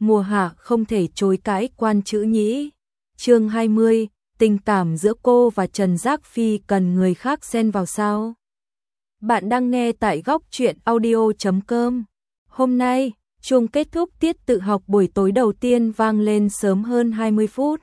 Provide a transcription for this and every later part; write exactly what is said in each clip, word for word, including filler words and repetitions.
mùa hạ không thể chối cãi quan chữ nhĩ. Chương hai mươi, tình cảm giữa cô và Trần Giác Phi cần người khác xen vào sao? Bạn đang nghe tại góc truyện audio chấm com. Hôm nay, chuông kết thúc tiết tự học buổi tối đầu tiên vang lên sớm hơn hai mươi phút.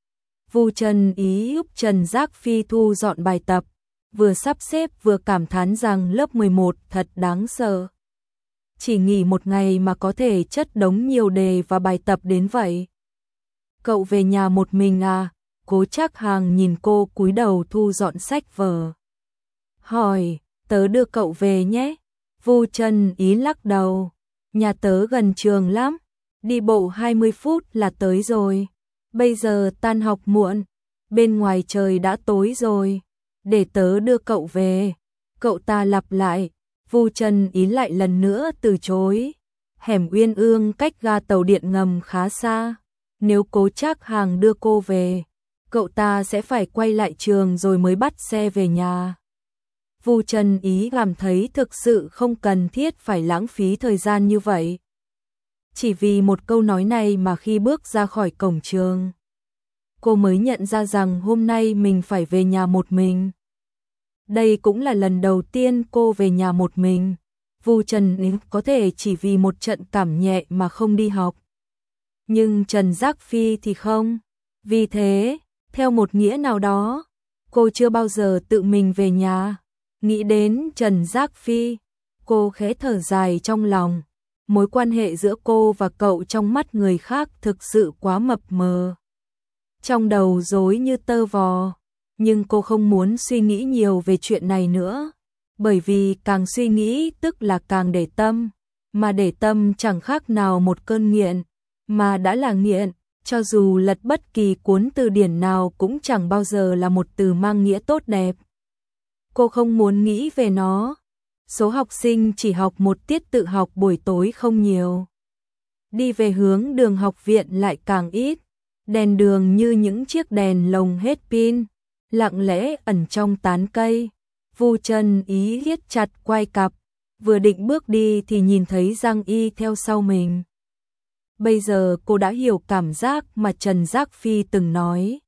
Vu Trần Ý giúp Trần Giác Phi thu dọn bài tập, vừa sắp xếp vừa cảm thán rằng lớp mười một thật đáng sợ. Chỉ nghỉ một ngày mà có thể chất đống nhiều đề và bài tập đến vậy. Cậu về nhà một mình à? Cố Trác Hàng nhìn cô cúi đầu thu dọn sách vở. Hỏi, tớ đưa cậu về nhé. Vu Trần Ý lắc đầu. Nhà tớ gần trường lắm, đi bộ hai mươi phút là tới rồi. Bây giờ tan học muộn, bên ngoài trời đã tối rồi. Để tớ đưa cậu về. Cậu ta lặp lại. Vu Trần Ý lại lần nữa từ chối. Hẻm Uyên Ương cách ga tàu điện ngầm khá xa. Nếu Cố Trác Hàng đưa cô về, cậu ta sẽ phải quay lại trường rồi mới bắt xe về nhà. Vu Trần Ý cảm thấy thực sự không cần thiết phải lãng phí thời gian như vậy. Chỉ vì một câu nói này mà khi bước ra khỏi cổng trường, cô mới nhận ra rằng hôm nay mình phải về nhà một mình. Đây cũng là lần đầu tiên cô về nhà một mình. Vu Trần Ý có thể chỉ vì một trận cảm nhẹ mà không đi học. Nhưng Trần Giác Phi thì không. Vì thế, theo một nghĩa nào đó, cô chưa bao giờ tự mình về nhà. Nghĩ đến Trần Giác Phi, cô khẽ thở dài trong lòng. Mối quan hệ giữa cô và cậu trong mắt người khác thực sự quá mập mờ. Trong đầu rối như tơ vò. Nhưng cô không muốn suy nghĩ nhiều về chuyện này nữa. Bởi vì càng suy nghĩ tức là càng để tâm. Mà để tâm chẳng khác nào một cơn nghiện. Mà đã là nghiện, cho dù lật bất kỳ cuốn từ điển nào cũng chẳng bao giờ là một từ mang nghĩa tốt đẹp. Cô không muốn nghĩ về nó. Số học sinh chỉ học một tiết tự học buổi tối không nhiều. Đi về hướng đường học viện lại càng ít. Đèn đường như những chiếc đèn lồng hết pin, lặng lẽ ẩn trong tán cây. Vu Trần Ý siết chặt quai cặp, vừa định bước đi thì nhìn thấy Giang Y theo sau mình. Bây giờ cô đã hiểu cảm giác mà Trần Giác Phi từng nói.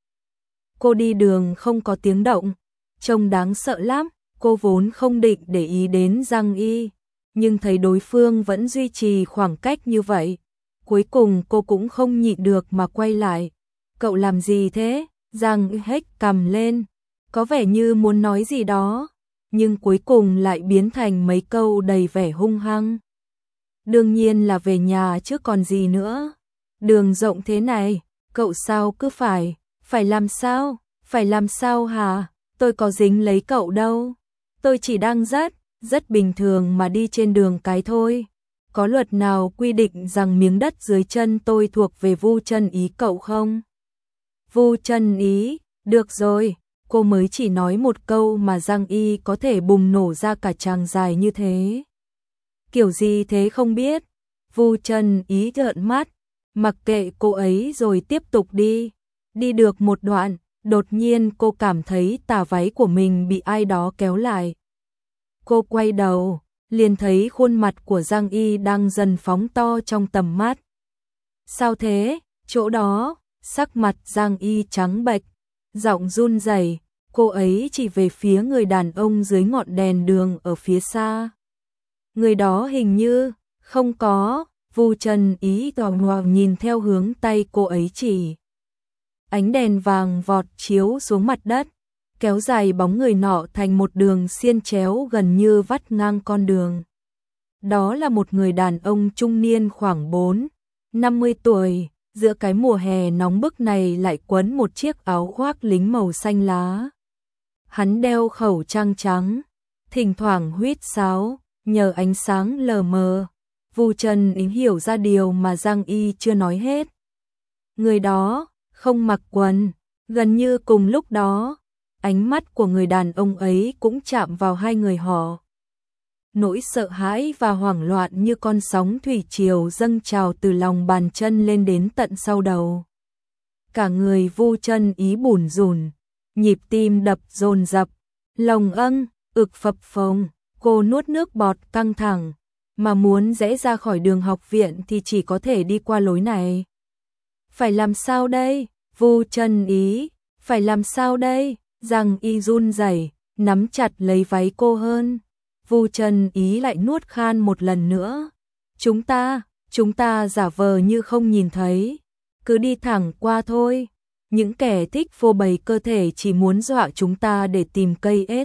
Cô đi đường không có tiếng động, trông đáng sợ lắm. Cô vốn không định để ý đến Giang Y, nhưng thấy đối phương vẫn duy trì khoảng cách như vậy. Cuối cùng cô cũng không nhịn được mà quay lại. Cậu làm gì thế? Giang Y hếch cằm lên, có vẻ như muốn nói gì đó, nhưng cuối cùng lại biến thành mấy câu đầy vẻ hung hăng. Đương nhiên là về nhà chứ còn gì nữa. Đường rộng thế này, cậu sao cứ phải, phải làm sao, phải làm sao hả? Tôi có dính lấy cậu đâu. Tôi chỉ đang rất, rất bình thường mà đi trên đường cái thôi. Có luật nào quy định rằng miếng đất dưới chân tôi thuộc về Vu Trần Ý cậu không? Vu Trần Ý, được rồi, cô mới chỉ nói một câu mà Giang Y có thể bùng nổ ra cả tràng dài như thế. Kiểu gì thế không biết. Vu Trần Ý trợn mắt, mặc kệ cô ấy rồi tiếp tục đi. Đi được một đoạn, đột nhiên cô cảm thấy tà váy của mình bị ai đó kéo lại. Cô quay đầu, liền thấy khuôn mặt của Giang Y đang dần phóng to trong tầm mắt. Sao thế? Chỗ đó, sắc mặt Giang Y trắng bệch, giọng run rẩy, cô ấy chỉ về phía người đàn ông dưới ngọn đèn đường ở phía xa. Người đó hình như không có. Vu Trần Ý tò mò nhìn theo hướng tay cô ấy chỉ. Ánh đèn vàng vọt chiếu xuống mặt đất, kéo dài bóng người nọ thành một đường xiên chéo gần như vắt ngang con đường. Đó là một người đàn ông trung niên khoảng bốn, năm mươi tuổi, giữa cái mùa hè nóng bức này lại quấn một chiếc áo khoác lính màu xanh lá. Hắn đeo khẩu trang trắng, thỉnh thoảng huýt sáo, nhờ ánh sáng lờ mờ. Vu Trần Ý hiểu ra điều mà Giang Y chưa nói hết. Người đó không mặc quần. Gần như cùng lúc đó, ánh mắt của người đàn ông ấy cũng chạm vào hai người họ. Nỗi sợ hãi và hoảng loạn như con sóng thủy triều dâng trào từ lòng bàn chân lên đến tận sau đầu. Cả người Vu Trần Ý bủn rủn, nhịp tim đập dồn dập, lòng âng, ực phập phồng, cô nuốt nước bọt căng thẳng, mà muốn rẽ ra khỏi đường học viện thì chỉ có thể đi qua lối này. Phải làm sao đây? Vu Trân Ý, phải làm sao đây? Giang Y run rẩy, nắm chặt lấy váy cô hơn. Vu Trân Ý lại nuốt khan một lần nữa. Chúng ta, chúng ta giả vờ như không nhìn thấy, cứ đi thẳng qua thôi. Những kẻ thích phô bày cơ thể chỉ muốn dọa chúng ta để tìm cây ếch.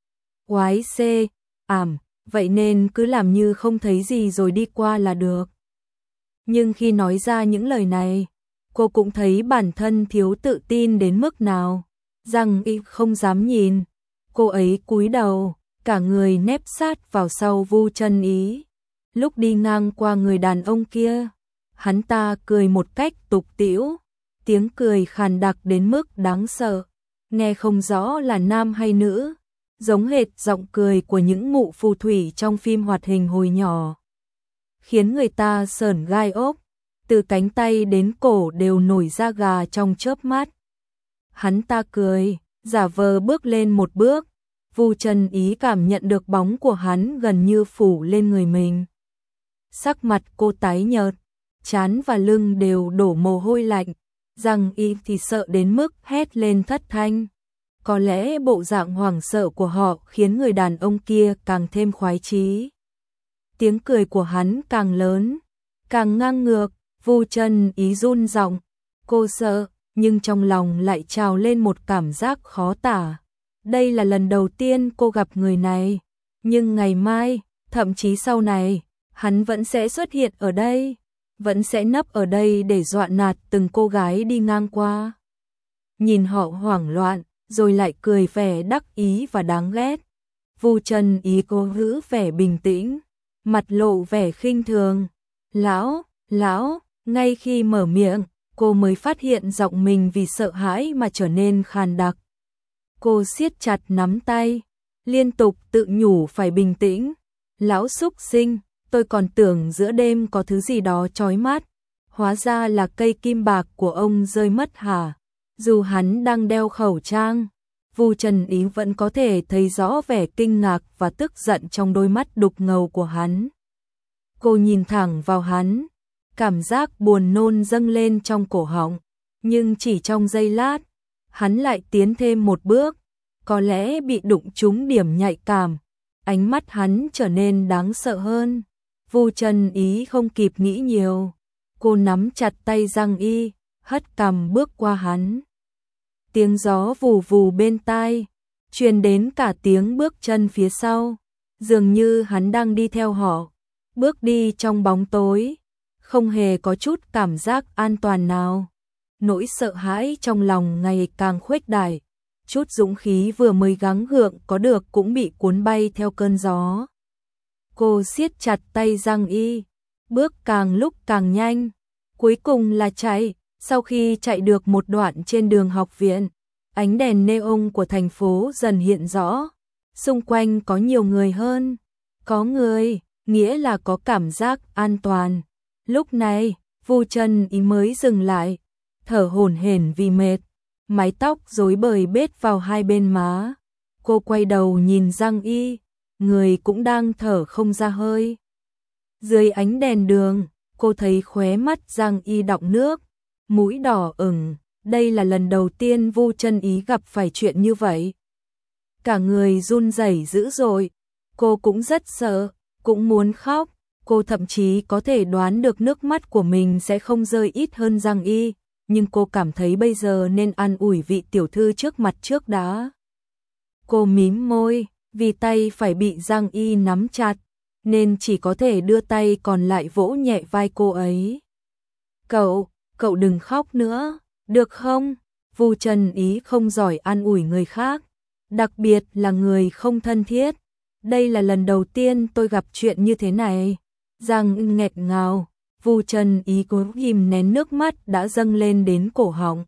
Quái C, ảm, vậy nên cứ làm như không thấy gì rồi đi qua là được. Nhưng khi nói ra những lời này, cô cũng thấy bản thân thiếu tự tin đến mức nào. Giang Y không dám nhìn, cô ấy cúi đầu, cả người nép sát vào sau Vu Trân Ý. Lúc đi ngang qua người đàn ông kia, hắn ta cười một cách tục tĩu, tiếng cười khàn đặc đến mức đáng sợ, nghe không rõ là nam hay nữ, giống hệt giọng cười của những mụ phù thủy trong phim hoạt hình hồi nhỏ, khiến người ta sởn gai ốc, từ cánh tay đến cổ đều nổi da gà trong chớp mắt. Hắn ta cười, giả vờ bước lên một bước, Vu Trân Ý cảm nhận được bóng của hắn gần như phủ lên người mình. Sắc mặt cô tái nhợt, trán và lưng đều đổ mồ hôi lạnh, Giang Y thì sợ đến mức hét lên thất thanh. Có lẽ bộ dạng hoảng sợ của họ khiến người đàn ông kia càng thêm khoái chí. Tiếng cười của hắn càng lớn, càng ngang ngược, Vu Trân Ý run giọng, cô sợ, nhưng trong lòng lại trào lên một cảm giác khó tả. Đây là lần đầu tiên cô gặp người này, nhưng ngày mai, thậm chí sau này, hắn vẫn sẽ xuất hiện ở đây, vẫn sẽ nấp ở đây để dọa nạt từng cô gái đi ngang qua. Nhìn họ hoảng loạn, rồi lại cười vẻ đắc ý và đáng ghét. Vu Trân Ý cố giữ vẻ bình tĩnh, mặt lộ vẻ khinh thường. Lão, lão, ngay khi mở miệng, cô mới phát hiện giọng mình vì sợ hãi mà trở nên khàn đặc. Cô siết chặt nắm tay, liên tục tự nhủ phải bình tĩnh. Lão xúc sinh, tôi còn tưởng giữa đêm có thứ gì đó chói mắt, hóa ra là cây kim bạc của ông rơi mất hả? Dù hắn đang đeo khẩu trang, Vu Trân Ý vẫn có thể thấy rõ vẻ kinh ngạc và tức giận trong đôi mắt đục ngầu của hắn. Cô nhìn thẳng vào hắn, cảm giác buồn nôn dâng lên trong cổ họng, nhưng chỉ trong giây lát, hắn lại tiến thêm một bước, có lẽ bị đụng trúng điểm nhạy cảm, ánh mắt hắn trở nên đáng sợ hơn. Vu Trân Ý không kịp nghĩ nhiều, cô nắm chặt tay Giang Y, hất cằm bước qua hắn. Tiếng gió vù vù bên tai, truyền đến cả tiếng bước chân phía sau, dường như hắn đang đi theo họ, bước đi trong bóng tối, không hề có chút cảm giác an toàn nào. Nỗi sợ hãi trong lòng ngày càng khuếch đại, chút dũng khí vừa mới gắng gượng có được cũng bị cuốn bay theo cơn gió. Cô siết chặt tay Giang Y, bước càng lúc càng nhanh, cuối cùng là chạy. Sau khi chạy được một đoạn trên đường học viện, ánh đèn neon của thành phố dần hiện rõ, xung quanh có nhiều người hơn, có người, nghĩa là có cảm giác an toàn. Lúc này, Vu Trân Ý mới dừng lại, thở hổn hển vì mệt, mái tóc rối bời bết vào hai bên má. Cô quay đầu nhìn Giang Y, người cũng đang thở không ra hơi. Dưới ánh đèn đường, cô thấy khóe mắt Giang Y đọng nước, mũi đỏ ửng, đây là lần đầu tiên Vu Trân Ý gặp phải chuyện như vậy. Cả người run rẩy dữ dội, cô cũng rất sợ, cũng muốn khóc, cô thậm chí có thể đoán được nước mắt của mình sẽ không rơi ít hơn Giang Y, nhưng cô cảm thấy bây giờ nên an ủi vị tiểu thư trước mặt trước đã. Cô mím môi, vì tay phải bị Giang Y nắm chặt, nên chỉ có thể đưa tay còn lại vỗ nhẹ vai cô ấy. Cậu, cậu đừng khóc nữa, được không? Vu Trân Ý không giỏi an ủi người khác, đặc biệt là người không thân thiết. Đây là lần đầu tiên tôi gặp chuyện như thế này. Giang nghẹt ngào, Vu Trân Ý cố kìm nén nước mắt đã dâng lên đến cổ họng.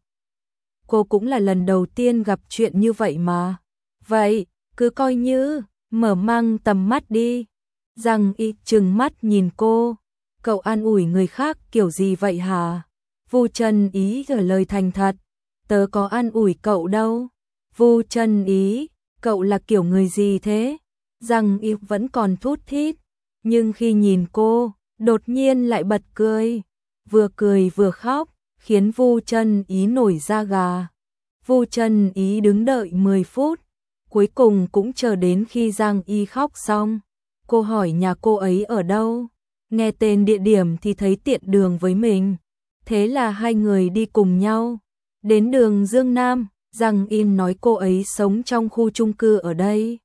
Cô cũng là lần đầu tiên gặp chuyện như vậy mà. Vậy, cứ coi như, mở mang tầm mắt đi. Giang Y trừng mắt nhìn cô. Cậu an ủi người khác kiểu gì vậy hả? Vu Trân Ý gửi lời thành thật. Tớ có an ủi cậu đâu. Vu Trân Ý, cậu là kiểu người gì thế? Giang Y vẫn còn thút thít. Nhưng khi nhìn cô, đột nhiên lại bật cười, vừa cười vừa khóc, khiến Vu Chân Ý nổi da gà. Vu Chân Ý đứng đợi mười phút, cuối cùng cũng chờ đến khi Giang Y khóc xong. Cô hỏi nhà cô ấy ở đâu, nghe tên địa điểm thì thấy tiện đường với mình. Thế là hai người đi cùng nhau. Đến đường Dương Nam, Giang Y nói cô ấy sống trong khu chung cư ở đây.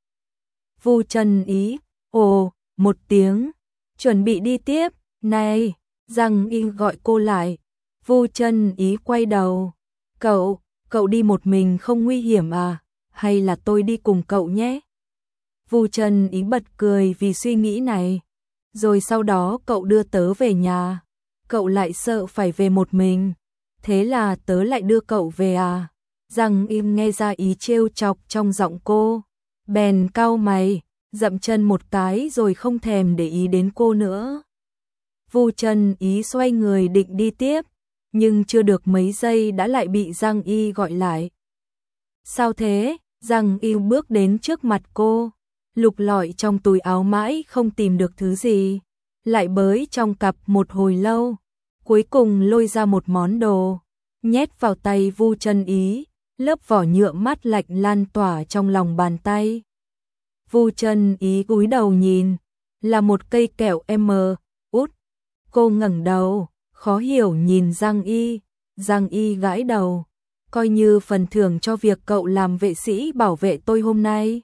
Vu Chân Ý, ồ, một tiếng, chuẩn bị đi tiếp. Này, Giang Y gọi cô lại. Vu Chân Ý quay đầu. Cậu, cậu đi một mình không nguy hiểm à? Hay là tôi đi cùng cậu nhé? Vu Chân Ý bật cười vì suy nghĩ này. Rồi sau đó cậu đưa tớ về nhà. Cậu lại sợ phải về một mình. Thế là tớ lại đưa cậu về à? Giang Im nghe ra ý trêu chọc trong giọng cô. Bèn cau mày, dậm chân một cái rồi không thèm để ý đến cô nữa. Vu Chân Ý xoay người định đi tiếp, nhưng chưa được mấy giây đã lại bị Giang Y gọi lại. Sao thế? Giang Y bước đến trước mặt cô, lục lọi trong túi áo mãi không tìm được thứ gì, lại bới trong cặp một hồi lâu, cuối cùng lôi ra một món đồ, nhét vào tay Vu Chân Ý, lớp vỏ nhựa mát lạnh lan tỏa trong lòng bàn tay. Vu Chân Ý cúi đầu nhìn, là một cây kẹo M, út. Cô ngẩng đầu, khó hiểu nhìn Giang Y, Giang Y gãi đầu, coi như phần thưởng cho việc cậu làm vệ sĩ bảo vệ tôi hôm nay.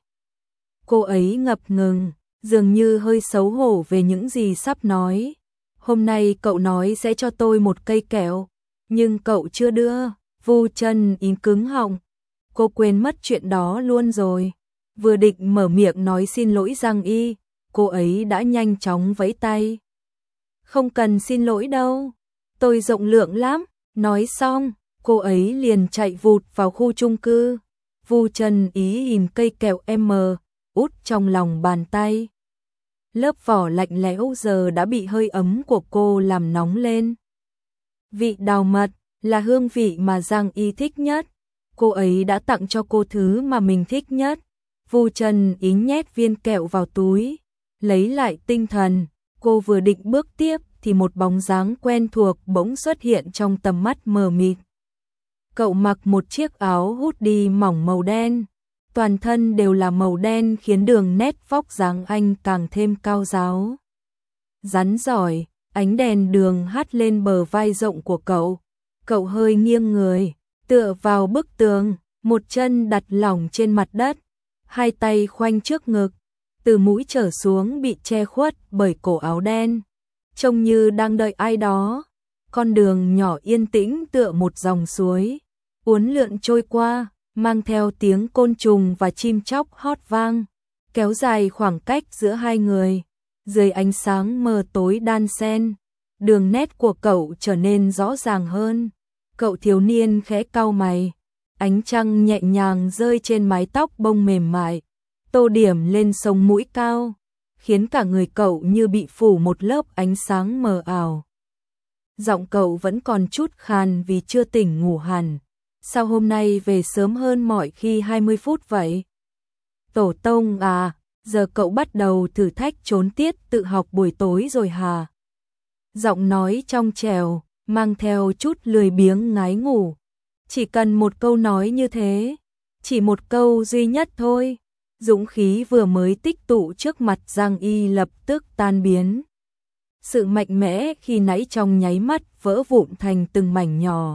Cô ấy ngập ngừng, dường như hơi xấu hổ về những gì sắp nói. Hôm nay cậu nói sẽ cho tôi một cây kẹo, nhưng cậu chưa đưa. Vu Chân Ý cứng họng, cô quên mất chuyện đó luôn rồi. Vừa định mở miệng nói xin lỗi Giang Y, cô ấy đã nhanh chóng vẫy tay. Không cần xin lỗi đâu, tôi rộng lượng lắm. Nói xong, cô ấy liền chạy vụt vào khu chung cư. Vu Chân Ý nhìn cây kẹo M, út trong lòng bàn tay. Lớp vỏ lạnh lẽo giờ đã bị hơi ấm của cô làm nóng lên. Vị đào mật là hương vị mà Giang Y thích nhất. Cô ấy đã tặng cho cô thứ mà mình thích nhất. Vu Chân Ý nhét viên kẹo vào túi, lấy lại tinh thần. Cô vừa định bước tiếp thì một bóng dáng quen thuộc bỗng xuất hiện trong tầm mắt mờ mịt. Cậu mặc một chiếc áo hoodie mỏng màu đen, toàn thân đều là màu đen khiến đường nét vóc dáng anh càng thêm cao ráo. Rắn giỏi, ánh đèn đường hắt lên bờ vai rộng của cậu. Cậu hơi nghiêng người, tựa vào bức tường, một chân đặt lỏng trên mặt đất, hai tay khoanh trước ngực, từ mũi trở xuống bị che khuất bởi cổ áo đen, trông như đang đợi ai đó. Con đường nhỏ yên tĩnh tựa một dòng suối, uốn lượn trôi qua, mang theo tiếng côn trùng và chim chóc hót vang, kéo dài khoảng cách giữa hai người. Dưới ánh sáng mờ tối đan xen, đường nét của cậu trở nên rõ ràng hơn. Cậu thiếu niên khẽ cau mày, ánh trăng nhẹ nhàng rơi trên mái tóc bông mềm mại, tô điểm lên sống mũi cao, khiến cả người cậu như bị phủ một lớp ánh sáng mờ ảo. Giọng cậu vẫn còn chút khàn vì chưa tỉnh ngủ hẳn. Sao hôm nay về sớm hơn mọi khi hai mươi phút vậy? Tổ tông à, giờ cậu bắt đầu thử thách trốn tiết tự học buổi tối rồi hả? Giọng nói trong trẻo, mang theo chút lười biếng ngái ngủ. Chỉ cần một câu nói như thế, chỉ một câu duy nhất thôi. Dũng khí vừa mới tích tụ trước mặt Giang Y lập tức tan biến. Sự mạnh mẽ khi nãy trong nháy mắt vỡ vụn thành từng mảnh nhỏ.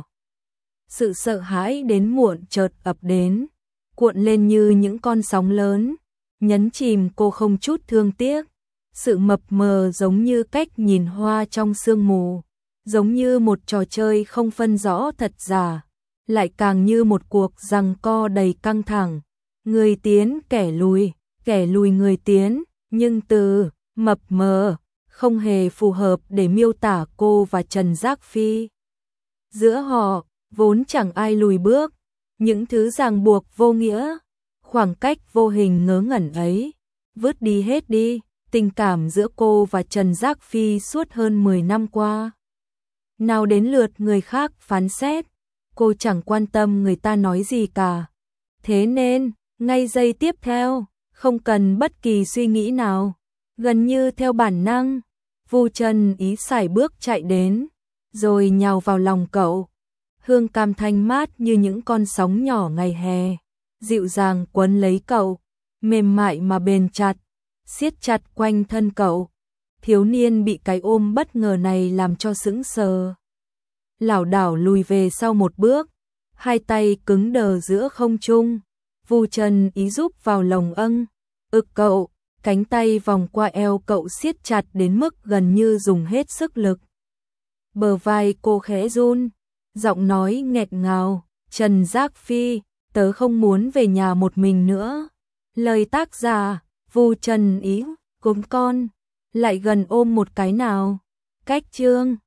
Sự sợ hãi đến muộn chợt ập đến, cuộn lên như những con sóng lớn, nhấn chìm cô không chút thương tiếc. Sự mập mờ giống như cách nhìn hoa trong sương mù, giống như một trò chơi không phân rõ thật giả, lại càng như một cuộc giằng co đầy căng thẳng. Người tiến kẻ lùi, kẻ lùi người tiến, nhưng từ mập mờ không hề phù hợp để miêu tả cô và Trần Giác Phi. Giữa họ vốn chẳng ai lùi bước, những thứ ràng buộc vô nghĩa, khoảng cách vô hình ngớ ngẩn ấy, vứt đi hết đi. Tình cảm giữa cô và Trần Giác Phi suốt hơn mười năm qua, nào đến lượt người khác phán xét, cô chẳng quan tâm người ta nói gì cả. Thế nên, ngay giây tiếp theo, không cần bất kỳ suy nghĩ nào, Gần như theo bản năng, Vu Trần Ý sải bước chạy đến, rồi nhào vào lòng cậu. Hương cam thanh mát như những con sóng nhỏ ngày hè, dịu dàng quấn lấy cậu, mềm mại mà bền chặt, siết chặt quanh thân cậu. Thiếu niên bị cái ôm bất ngờ này làm cho sững sờ. Lảo đảo lùi về sau một bước, hai tay cứng đờ giữa không trung. Vu Trần Ý giúp vào lồng âng, ực cậu, cánh tay vòng qua eo cậu siết chặt đến mức gần như dùng hết sức lực. Bờ vai cô khẽ run, giọng nói nghẹt ngào, Trần Giác Phi, tớ không muốn về nhà một mình nữa. Lời tác giả, Vu Trần Ý, cốm con, lại gần ôm một cái nào. Cách chương